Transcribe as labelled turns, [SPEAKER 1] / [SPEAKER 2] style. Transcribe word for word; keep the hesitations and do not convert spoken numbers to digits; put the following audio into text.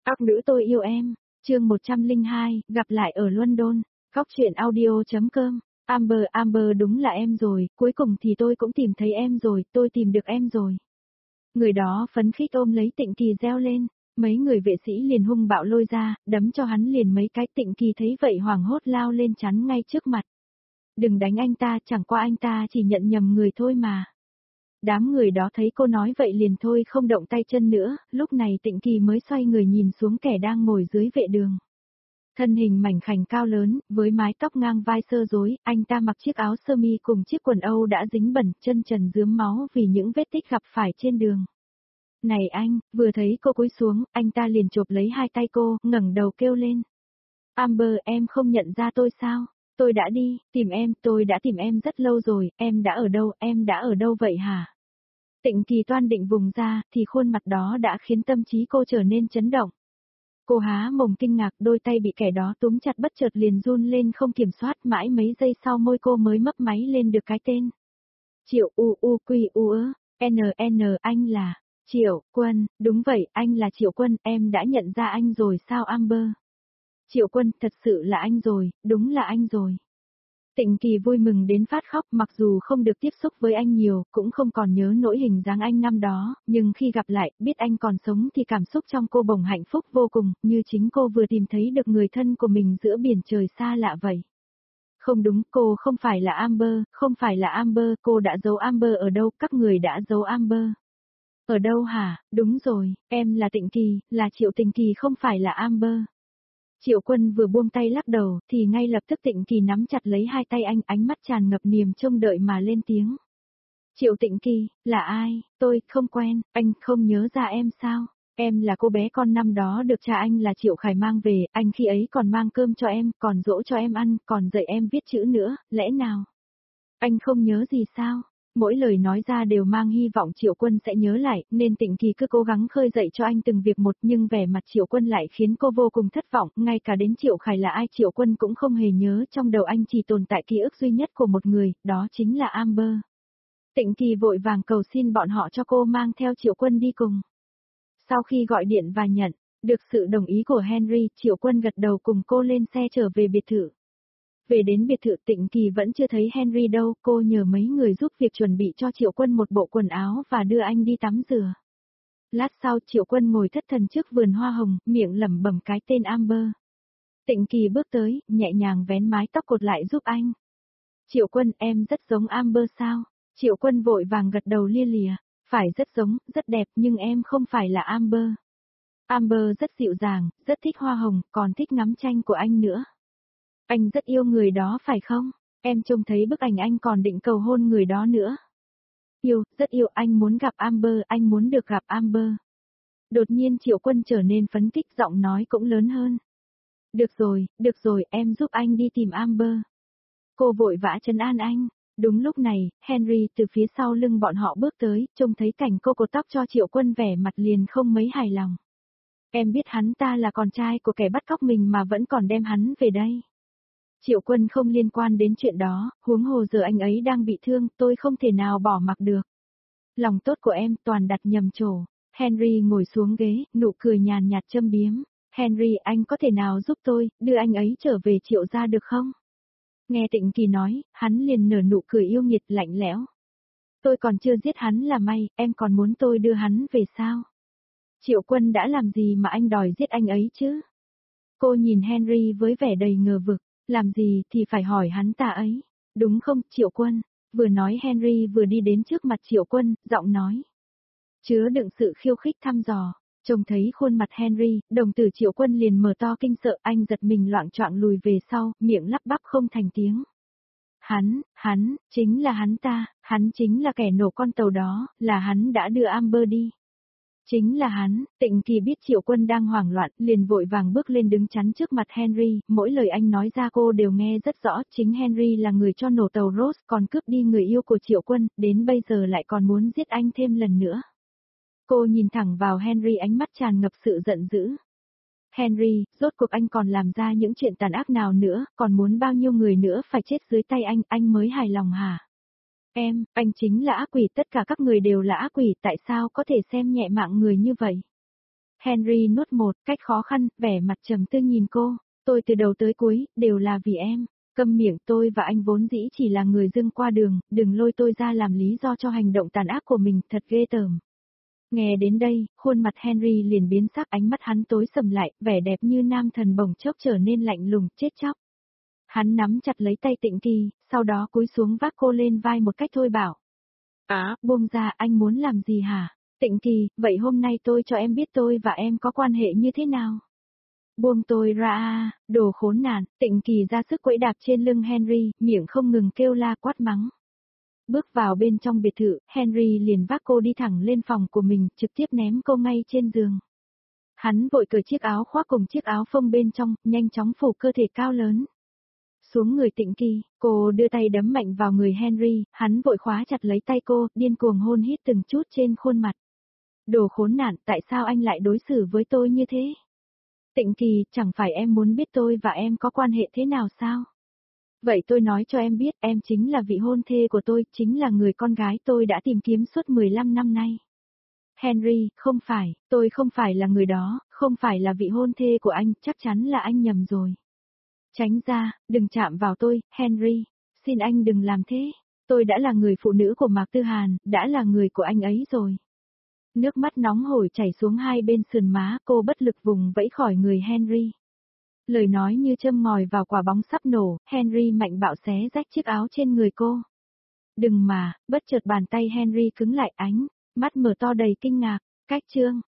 [SPEAKER 1] Các nữ tôi yêu em, chương một trăm lẻ hai, gặp lại ở London, góc truyện audio.com, Amber Amber đúng là em rồi, cuối cùng thì tôi cũng tìm thấy em rồi, tôi tìm được em rồi. Người đó phấn khích ôm lấy Tịnh Kỳ reo lên, mấy người vệ sĩ liền hung bạo lôi ra, đấm cho hắn liền mấy cái. Tịnh Kỳ thấy vậy hoảng hốt lao lên chắn ngay trước mặt. Đừng đánh anh ta, chẳng qua anh ta chỉ nhận nhầm người thôi mà. Đám người đó thấy cô nói vậy liền thôi không động tay chân nữa, lúc này Tịnh Kỳ mới xoay người nhìn xuống kẻ đang ngồi dưới vệ đường. Thân hình mảnh khảnh cao lớn, với mái tóc ngang vai sơ rối, anh ta mặc chiếc áo sơ mi cùng chiếc quần Âu đã dính bẩn, chân trần rướm máu vì những vết tích gặp phải trên đường. Này anh, vừa thấy cô cúi xuống, anh ta liền chộp lấy hai tay cô, ngẩng đầu kêu lên. Amber, em không nhận ra tôi sao? Tôi đã đi, tìm em, tôi đã tìm em rất lâu rồi, em đã ở đâu, em đã ở đâu vậy hả? Tịnh Kỳ toan định vùng ra, thì khuôn mặt đó đã khiến tâm trí cô trở nên chấn động. Cô há mồm kinh ngạc, đôi tay bị kẻ đó túm chặt bất chợt liền run lên không kiểm soát, mãi mấy giây sau môi cô mới mấp máy lên được cái tên. Triệu U U Quy U ớ, N N anh là, Triệu Quân, đúng vậy, anh là Triệu Quân, em đã nhận ra anh rồi sao Amber? Triệu Quân, thật sự là anh rồi, đúng là anh rồi. Tịnh Kỳ vui mừng đến phát khóc, mặc dù không được tiếp xúc với anh nhiều, cũng không còn nhớ nỗi hình dáng anh năm đó, nhưng khi gặp lại, biết anh còn sống thì cảm xúc trong cô bỗng hạnh phúc vô cùng, như chính cô vừa tìm thấy được người thân của mình giữa biển trời xa lạ vậy. Không đúng, cô không phải là Amber, không phải là Amber, cô đã giấu Amber ở đâu, các người đã giấu Amber. Ở đâu hả, đúng rồi, em là Tịnh Kỳ, là Triệu Tịnh Kỳ không phải là Amber. Triệu Quân vừa buông tay lắc đầu, thì ngay lập tức Tịnh Kỳ nắm chặt lấy hai tay anh, ánh mắt tràn ngập niềm trông đợi mà lên tiếng. Triệu Tịnh Kỳ, là ai? Tôi không quen, anh không nhớ ra em sao? Em là cô bé con năm đó được cha anh là Triệu Khải mang về, anh khi ấy còn mang cơm cho em, còn dỗ cho em ăn, còn dạy em viết chữ nữa, lẽ nào? Anh không nhớ gì sao? Mỗi lời nói ra đều mang hy vọng Triệu Quân sẽ nhớ lại, nên Tịnh Kỳ cứ cố gắng khơi dậy cho anh từng việc một, nhưng vẻ mặt Triệu Quân lại khiến cô vô cùng thất vọng, ngay cả đến Triệu Khải là ai Triệu Quân cũng không hề nhớ, trong đầu anh chỉ tồn tại ký ức duy nhất của một người, đó chính là Amber. Tịnh Kỳ vội vàng cầu xin bọn họ cho cô mang theo Triệu Quân đi cùng. Sau khi gọi điện và nhận được sự đồng ý của Henry, Triệu Quân gật đầu cùng cô lên xe trở về biệt thự. Về đến biệt thự Tịnh Kỳ vẫn chưa thấy Henry đâu, cô nhờ mấy người giúp việc chuẩn bị cho Triệu Quân một bộ quần áo và đưa anh đi tắm rửa. Lát sau Triệu Quân ngồi thất thần trước vườn hoa hồng, miệng lẩm bẩm cái tên Amber. Tịnh Kỳ bước tới, nhẹ nhàng vén mái tóc cột lại giúp anh. Triệu Quân, em rất giống Amber sao? Triệu Quân vội vàng gật đầu lia lịa, phải rất giống, rất đẹp nhưng em không phải là Amber. Amber rất dịu dàng, rất thích hoa hồng, còn thích ngắm tranh của anh nữa. Anh rất yêu người đó phải không? Em trông thấy bức ảnh anh còn định cầu hôn người đó nữa. Yêu, rất yêu, anh muốn gặp Amber, anh muốn được gặp Amber. Đột nhiên Triệu Quân trở nên phấn khích, giọng nói cũng lớn hơn. Được rồi, được rồi, em giúp anh đi tìm Amber. Cô vội vã trấn an anh. Đúng lúc này, Henry từ phía sau lưng bọn họ bước tới, trông thấy cảnh cô cột tóc cho Triệu Quân vẻ mặt liền không mấy hài lòng. Em biết hắn ta là con trai của kẻ bắt cóc mình mà vẫn còn đem hắn về đây. Triệu Quân không liên quan đến chuyện đó, huống hồ giờ anh ấy đang bị thương, tôi không thể nào bỏ mặc được. Lòng tốt của em toàn đặt nhầm chỗ. Henry ngồi xuống ghế, nụ cười nhàn nhạt châm biếm. Henry, anh có thể nào giúp tôi, đưa anh ấy trở về Triệu gia được không? Nghe Tịnh Kỳ nói, hắn liền nở nụ cười yêu nghiệt lạnh lẽo. Tôi còn chưa giết hắn là may, em còn muốn tôi đưa hắn về sao? Triệu Quân đã làm gì mà anh đòi giết anh ấy chứ? Cô nhìn Henry với vẻ đầy ngờ vực. Làm gì thì phải hỏi hắn ta ấy, đúng không Triệu Quân? Vừa nói Henry vừa đi đến trước mặt Triệu Quân, giọng nói. Chứa đựng sự khiêu khích thăm dò, trông thấy khuôn mặt Henry, đồng tử Triệu Quân liền mở to kinh sợ, anh giật mình loạng choạng lùi về sau, miệng lắp bắp không thành tiếng. Hắn, hắn, chính là hắn ta, hắn chính là kẻ nổ con tàu đó, là hắn đã đưa Amber đi. Chính là hắn. Tịnh Kỳ biết Triệu Quân đang hoảng loạn, liền vội vàng bước lên đứng chắn trước mặt Henry, mỗi lời anh nói ra cô đều nghe rất rõ, chính Henry là người cho nổ tàu Rose, còn cướp đi người yêu của Triệu Quân, đến bây giờ lại còn muốn giết anh thêm lần nữa. Cô nhìn thẳng vào Henry, ánh mắt tràn ngập sự giận dữ. Henry, rốt cuộc anh còn làm ra những chuyện tàn ác nào nữa, còn muốn bao nhiêu người nữa phải chết dưới tay anh, anh mới hài lòng hả? Em, anh chính là ác quỷ, tất cả các người đều là ác quỷ, tại sao có thể xem nhẹ mạng người như vậy? Henry nuốt một cách khó khăn, vẻ mặt trầm tư nhìn cô. Tôi từ đầu tới cuối, đều là vì em. Câm miệng, tôi và anh vốn dĩ chỉ là người dưng qua đường, đừng lôi tôi ra làm lý do cho hành động tàn ác của mình, thật ghê tởm. Nghe đến đây, khuôn mặt Henry liền biến sắc, ánh mắt hắn tối sầm lại, vẻ đẹp như nam thần bỗng chốc trở nên lạnh lùng, chết chóc. Hắn nắm chặt lấy tay Tịnh Kỳ, sau đó cúi xuống vác cô lên vai một cách thôi bảo. Á, buông ra, anh muốn làm gì hả? Tịnh Kỳ, vậy hôm nay tôi cho em biết tôi và em có quan hệ như thế nào? Buông tôi ra à, đồ khốn nạn. Tịnh Kỳ ra sức quẫy đạp trên lưng Henry, miệng không ngừng kêu la quát mắng. Bước vào bên trong biệt thự, Henry liền vác cô đi thẳng lên phòng của mình, trực tiếp ném cô ngay trên giường. Hắn vội cởi chiếc áo khoác cùng chiếc áo phông bên trong, nhanh chóng phủ cơ thể cao lớn. Xuống người Tịnh Kỳ, cô đưa tay đấm mạnh vào người Henry, hắn vội khóa chặt lấy tay cô, điên cuồng hôn hít từng chút trên khuôn mặt. Đồ khốn nạn, tại sao anh lại đối xử với tôi như thế? Tịnh Kỳ, chẳng phải em muốn biết tôi và em có quan hệ thế nào sao? Vậy tôi nói cho em biết, em chính là vị hôn thê của tôi, chính là người con gái tôi đã tìm kiếm suốt mười lăm năm nay. Henry, không phải, tôi không phải là người đó, không phải là vị hôn thê của anh, chắc chắn là anh nhầm rồi. Tránh ra, đừng chạm vào tôi, Henry, xin anh đừng làm thế, tôi đã là người phụ nữ của Mạc Tư Hàn, đã là người của anh ấy rồi. Nước mắt nóng hổi chảy xuống hai bên sườn má, cô bất lực vùng vẫy khỏi người Henry. Lời nói như châm ngòi vào quả bóng sắp nổ, Henry mạnh bạo xé rách chiếc áo trên người cô. Đừng mà, bất chợt bàn tay Henry cứng lại, ánh mắt mở to đầy kinh ngạc, cách chương.